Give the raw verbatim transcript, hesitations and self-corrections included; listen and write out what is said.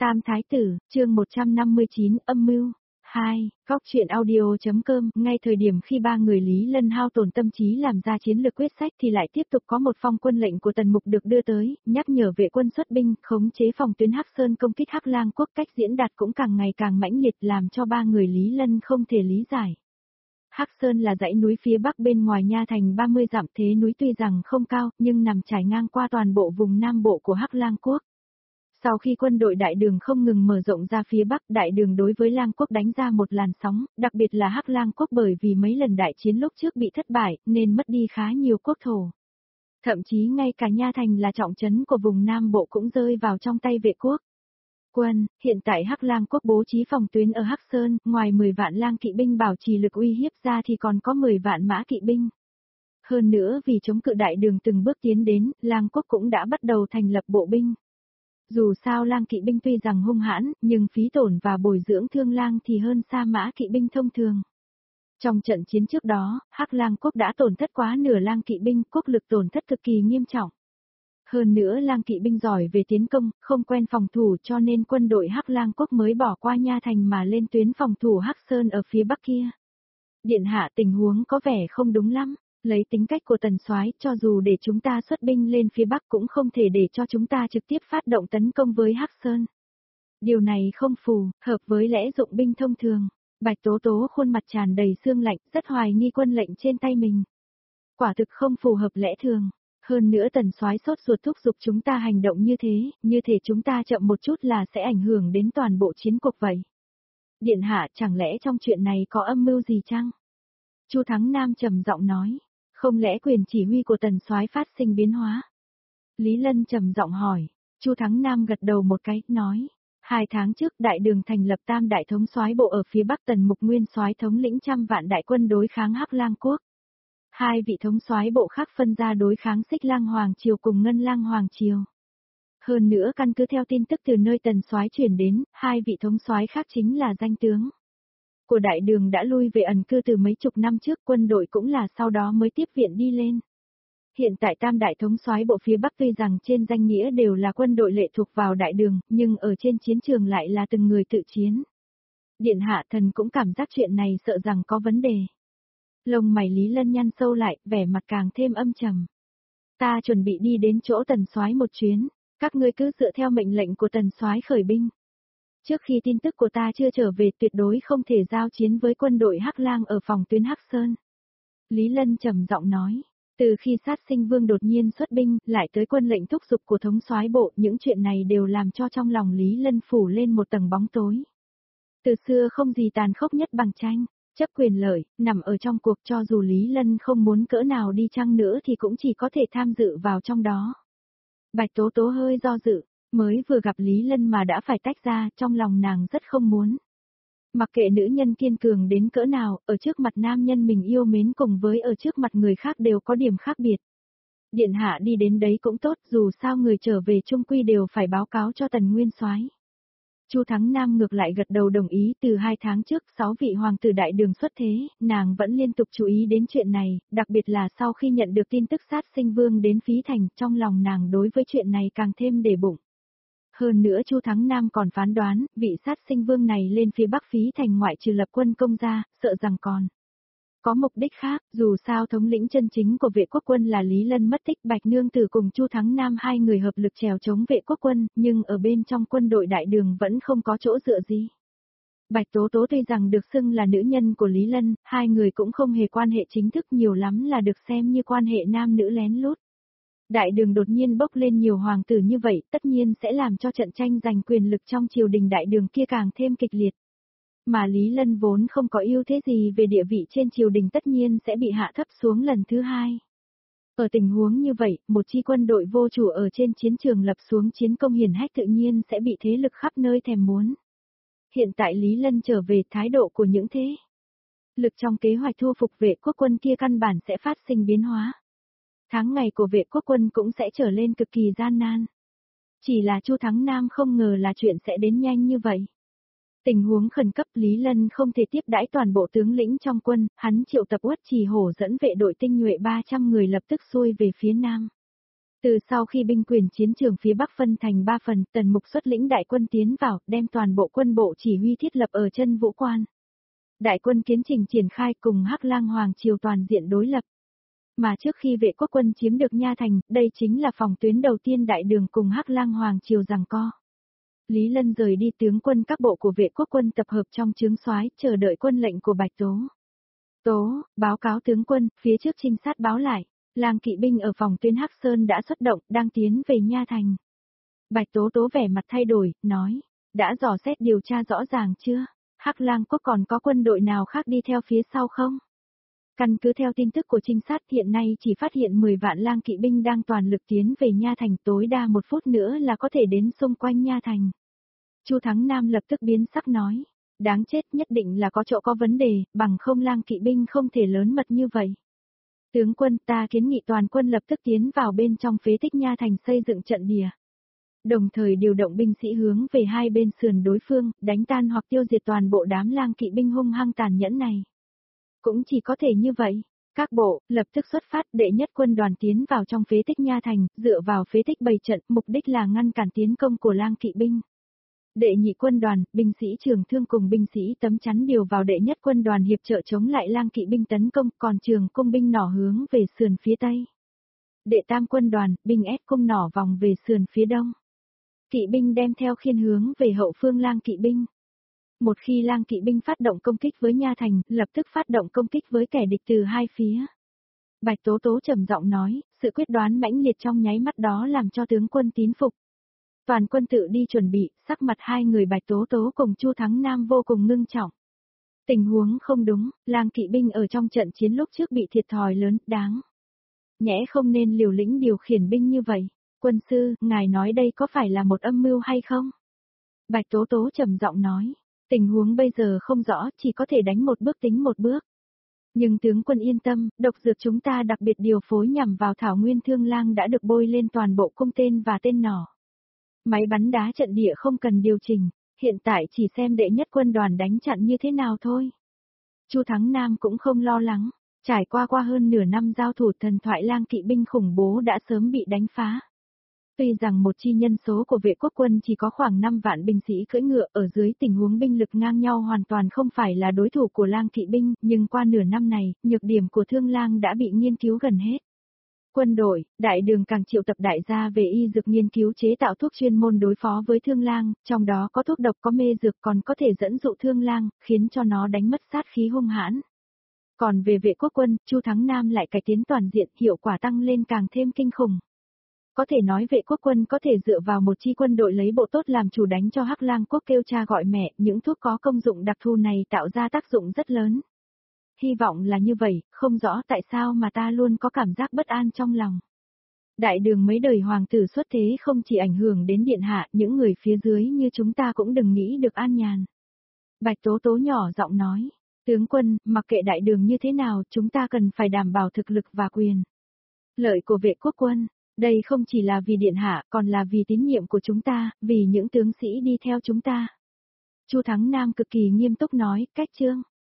Tam Thái Tử, chương một trăm năm mươi chín, âm mưu. hai. Góc truyện audio.com. Ngay thời điểm khi ba người Lý Lân hao tổn tâm trí làm ra chiến lược quyết sách thì lại tiếp tục có một phong quân lệnh của Tần Mục được đưa tới, nhắc nhở vệ quân xuất binh, khống chế phòng tuyến Hắc Sơn công kích Hắc Lang quốc. Cách diễn đạt cũng càng ngày càng mãnh liệt làm cho ba người Lý Lân không thể lý giải. Hắc Sơn là dãy núi phía bắc bên ngoài Nha Thành ba mươi dặm, thế núi tuy rằng không cao, nhưng nằm trải ngang qua toàn bộ vùng nam bộ của Hắc Lang quốc. Sau khi quân đội Đại Đường không ngừng mở rộng ra phía Bắc, Đại Đường đối với Lang quốc đánh ra một làn sóng, đặc biệt là Hắc Lang quốc bởi vì mấy lần đại chiến lúc trước bị thất bại, nên mất đi khá nhiều quốc thổ. Thậm chí ngay cả Nha Thành là trọng trấn của vùng Nam Bộ cũng rơi vào trong tay vệ quốc. Quân, hiện tại Hắc Lang quốc bố trí phòng tuyến ở Hắc Sơn, ngoài mười vạn lang kỵ binh bảo trì lực uy hiếp ra thì còn có mười vạn mã kỵ binh. Hơn nữa vì chống cự Đại Đường từng bước tiến đến, Lang quốc cũng đã bắt đầu thành lập bộ binh. Dù sao lang kỵ binh tuy rằng hung hãn, nhưng phí tổn và bồi dưỡng thương lang thì hơn xa mã kỵ binh thông thường. Trong trận chiến trước đó, Hắc Lang quốc đã tổn thất quá nửa lang kỵ binh, quốc lực tổn thất cực kỳ nghiêm trọng. Hơn nữa lang kỵ binh giỏi về tiến công, không quen phòng thủ cho nên quân đội Hắc Lang quốc mới bỏ qua Nha Thành mà lên tuyến phòng thủ Hắc Sơn ở phía bắc kia. Điện hạ, tình huống có vẻ không đúng lắm. Lấy tính cách của Tần Soái, cho dù để chúng ta xuất binh lên phía Bắc cũng không thể để cho chúng ta trực tiếp phát động tấn công với Hắc Sơn. Điều này không phù hợp với lẽ dụng binh thông thường. Bạch Tố Tố khuôn mặt tràn đầy sương lạnh, rất hoài nghi quân lệnh trên tay mình. Quả thực không phù hợp lẽ thường. Hơn nữa Tần Soái sốt ruột thúc giục chúng ta hành động như thế, như thể chúng ta chậm một chút là sẽ ảnh hưởng đến toàn bộ chiến cuộc vậy. Điện hạ, chẳng lẽ trong chuyện này có âm mưu gì chăng? Chu Thắng Nam trầm giọng nói. Không lẽ quyền chỉ huy của Tần Soái phát sinh biến hóa? Lý Lân trầm giọng hỏi. Chu Thắng Nam gật đầu một cái, nói. Hai tháng trước Đại Đường thành lập tam đại thống soái bộ ở phía Bắc, Tần Mục nguyên soái thống lĩnh trăm vạn đại quân đối kháng Hắc Lang quốc. Hai vị thống soái bộ khác phân ra đối kháng Xích Lang Hoàng triều cùng Ngân Lang Hoàng triều. Hơn nữa căn cứ theo tin tức từ nơi Tần soái truyền đến, hai vị thống soái khác chính là danh tướng của Đại Đường đã lui về ẩn cư từ mấy chục năm trước, quân đội cũng là sau đó mới tiếp viện đi lên. Hiện tại tam đại thống soái bộ phía Bắc tuy rằng trên danh nghĩa đều là quân đội lệ thuộc vào Đại Đường, nhưng ở trên chiến trường lại là từng người tự chiến. Điện hạ, thần cũng cảm giác chuyện này sợ rằng có vấn đề. Lông mày Lý Lân nhăn sâu lại, vẻ mặt càng thêm âm trầm. Ta chuẩn bị đi đến chỗ Tần soái một chuyến, các ngươi cứ dựa theo mệnh lệnh của Tần soái khởi binh. Trước khi tin tức của ta chưa trở về tuyệt đối không thể giao chiến với quân đội Hắc Lang ở phòng tuyến Hắc Sơn. Lý Lân trầm giọng nói, từ khi Sát Sinh Vương đột nhiên xuất binh, lại tới quân lệnh thúc giục của thống soái bộ, những chuyện này đều làm cho trong lòng Lý Lân phủ lên một tầng bóng tối. Từ xưa không gì tàn khốc nhất bằng tranh, chấp quyền lợi, nằm ở trong cuộc, cho dù Lý Lân không muốn cỡ nào đi chăng nữa thì cũng chỉ có thể tham dự vào trong đó. Bạch Tố Tố hơi do dự. Mới vừa gặp Lý Lân mà đã phải tách ra, trong lòng nàng rất không muốn. Mặc kệ nữ nhân kiên cường đến cỡ nào, ở trước mặt nam nhân mình yêu mến cùng với ở trước mặt người khác đều có điểm khác biệt. Điện hạ đi đến đấy cũng tốt, dù sao người trở về chung quy đều phải báo cáo cho Tần Nguyên soái. Chu Thắng Nam ngược lại gật đầu đồng ý. Từ hai tháng trước, sáu vị hoàng tử Đại Đường xuất thế, nàng vẫn liên tục chú ý đến chuyện này, đặc biệt là sau khi nhận được tin tức Sát Sinh Vương đến Phí Thành, trong lòng nàng đối với chuyện này càng thêm để bụng. Hơn nữa Chu Thắng Nam còn phán đoán, vị Sát Sinh Vương này lên phía Bắc Phí Thành ngoại trừ lập quân công ra, sợ rằng còn có mục đích khác. Dù sao thống lĩnh chân chính của vệ quốc quân là Lý Lân mất tích, Bạch Nương Tử cùng Chu Thắng Nam hai người hợp lực trèo chống vệ quốc quân, nhưng ở bên trong quân đội Đại Đường vẫn không có chỗ dựa gì. Bạch Tố Tố tuy rằng được xưng là nữ nhân của Lý Lân, hai người cũng không hề quan hệ chính thức, nhiều lắm là được xem như quan hệ nam nữ lén lút. Đại Đường đột nhiên bốc lên nhiều hoàng tử như vậy, tất nhiên sẽ làm cho trận tranh giành quyền lực trong triều đình Đại Đường kia càng thêm kịch liệt. Mà Lý Lân vốn không có ưu thế gì về địa vị trên triều đình, tất nhiên sẽ bị hạ thấp xuống lần thứ hai. Ở tình huống như vậy, một chi quân đội vô chủ ở trên chiến trường lập xuống chiến công hiển hách tự nhiên sẽ bị thế lực khắp nơi thèm muốn. Hiện tại Lý Lân trở về, thái độ của những thế lực trong kế hoạch thu phục vệ quốc quân kia căn bản sẽ phát sinh biến hóa. Tháng ngày của vệ quốc quân cũng sẽ trở lên cực kỳ gian nan. Chỉ là Chu Thắng Nam không ngờ là chuyện sẽ đến nhanh như vậy. Tình huống khẩn cấp, Lý Lân không thể tiếp đãi toàn bộ tướng lĩnh trong quân, hắn triệu tập Uất Trì Hổ dẫn vệ đội tinh nhuệ ba trăm người lập tức xuôi về phía nam. Từ sau khi binh quyền chiến trường phía Bắc phân thành ba phần, Tần Mục xuất lĩnh đại quân tiến vào, đem toàn bộ quân bộ chỉ huy thiết lập ở chân Vũ Quan. Đại quân kiến trình triển khai cùng Hắc Lang Hoàng triều toàn diện đối lập. Mà trước khi Vệ Quốc quân chiếm được Nha Thành, đây chính là phòng tuyến đầu tiên Đại Đường cùng Hắc Lang Hoàng triều giằng co. Lý Lân rời đi tướng quân các bộ của Vệ Quốc quân tập hợp trong trướng soái, chờ đợi quân lệnh của Bạch Tố. Tố, báo cáo tướng quân, phía trước trinh sát báo lại, Lang kỵ binh ở phòng tuyến Hắc Sơn đã xuất động, đang tiến về Nha Thành. Bạch Tố Tố vẻ mặt thay đổi, nói, đã dò xét điều tra rõ ràng chưa? Hắc Lang quốc còn có quân đội nào khác đi theo phía sau không? Căn cứ theo tin tức của trinh sát hiện nay chỉ phát hiện mười vạn Lang kỵ binh đang toàn lực tiến về Nha Thành, tối đa một phút nữa là có thể đến xung quanh Nha Thành. Chu Thắng Nam lập tức biến sắc nói, đáng chết, nhất định là có chỗ có vấn đề, bằng không Lang kỵ binh không thể lớn mật như vậy. Tướng quân, ta kiến nghị toàn quân lập tức tiến vào bên trong phế tích Nha Thành xây dựng trận địa. Đồng thời điều động binh sĩ hướng về hai bên sườn đối phương, đánh tan hoặc tiêu diệt toàn bộ đám Lang kỵ binh hung hăng tàn nhẫn này. Cũng chỉ có thể như vậy. Các bộ, lập tức xuất phát, đệ nhất quân đoàn tiến vào trong phế tích Nha Thành, dựa vào phế tích bày trận, mục đích là ngăn cản tiến công của Lang kỵ binh. Đệ nhị quân đoàn, binh sĩ trường thương cùng binh sĩ tấm chắn điều vào đệ nhất quân đoàn hiệp trợ chống lại Lang kỵ binh tấn công, còn trường cung binh nỏ hướng về sườn phía tây. Đệ tam quân đoàn, binh ép cung nỏ vòng về sườn phía đông. Kỵ binh đem theo khiên hướng về hậu phương Lang kỵ binh. Một khi Lang kỵ binh phát động công kích với Nha Thành, lập tức phát động công kích với kẻ địch từ hai phía. Bạch Tố Tố trầm giọng nói, sự quyết đoán mãnh liệt trong nháy mắt đó làm cho tướng quân tín phục. Toàn quân tự đi chuẩn bị, sắc mặt hai người Bạch Tố Tố cùng Chu Thắng Nam vô cùng ngưng trọng. Tình huống không đúng, Lang kỵ binh ở trong trận chiến lúc trước bị thiệt thòi lớn, đáng. Nhẽ không nên liều lĩnh điều khiển binh như vậy. Quân sư, ngài nói đây có phải là một âm mưu hay không? Bạch Tố Tố trầm giọng nói, tình huống bây giờ không rõ, chỉ có thể đánh một bước tính một bước. Nhưng tướng quân yên tâm, độc dược chúng ta đặc biệt điều phối nhằm vào Thảo Nguyên Thương Lang đã được bôi lên toàn bộ cung tên và tên nỏ. Máy bắn đá trận địa không cần điều chỉnh, hiện tại chỉ xem đệ nhất quân đoàn đánh chặn như thế nào thôi. Chu Thắng Nam cũng không lo lắng, trải qua qua hơn nửa năm giao thủ, thần thoại Lang kỵ binh khủng bố đã sớm bị đánh phá. Tuy rằng một chi nhân số của Vệ Quốc quân chỉ có khoảng năm vạn binh sĩ cưỡi ngựa, ở dưới tình huống binh lực ngang nhau hoàn toàn không phải là đối thủ của Lang kỵ binh, nhưng qua nửa năm này, nhược điểm của Thương Lang đã bị nghiên cứu gần hết. Quân đội, Đại Đường càng triệu tập đại gia về y dược nghiên cứu chế tạo thuốc chuyên môn đối phó với Thương Lang, trong đó có thuốc độc, có mê dược, còn có thể dẫn dụ Thương Lang, khiến cho nó đánh mất sát khí hung hãn. Còn về Vệ Quốc quân, Chu Thắng Nam lại cải tiến toàn diện, hiệu quả tăng lên càng thêm kinh khủng. Có thể nói Vệ Quốc quân có thể dựa vào một chi quân đội lấy bộ tốt làm chủ đánh cho Hắc Lang quốc kêu cha gọi mẹ, những thuốc có công dụng đặc thù này tạo ra tác dụng rất lớn. Hy vọng là như vậy, không rõ tại sao mà ta luôn có cảm giác bất an trong lòng. Đại Đường mấy đời hoàng tử xuất thế không chỉ ảnh hưởng đến điện hạ, những người phía dưới như chúng ta cũng đừng nghĩ được an nhàn. Bạch Tố Tố nhỏ giọng nói, tướng quân, mặc kệ Đại Đường như thế nào, chúng ta cần phải đảm bảo thực lực và quyền lợi của Vệ Quốc quân. Đây không chỉ là vì điện hạ, còn là vì tín nhiệm của chúng ta, vì những tướng sĩ đi theo chúng ta. Chu Thắng Nam cực kỳ nghiêm túc nói, cách chương.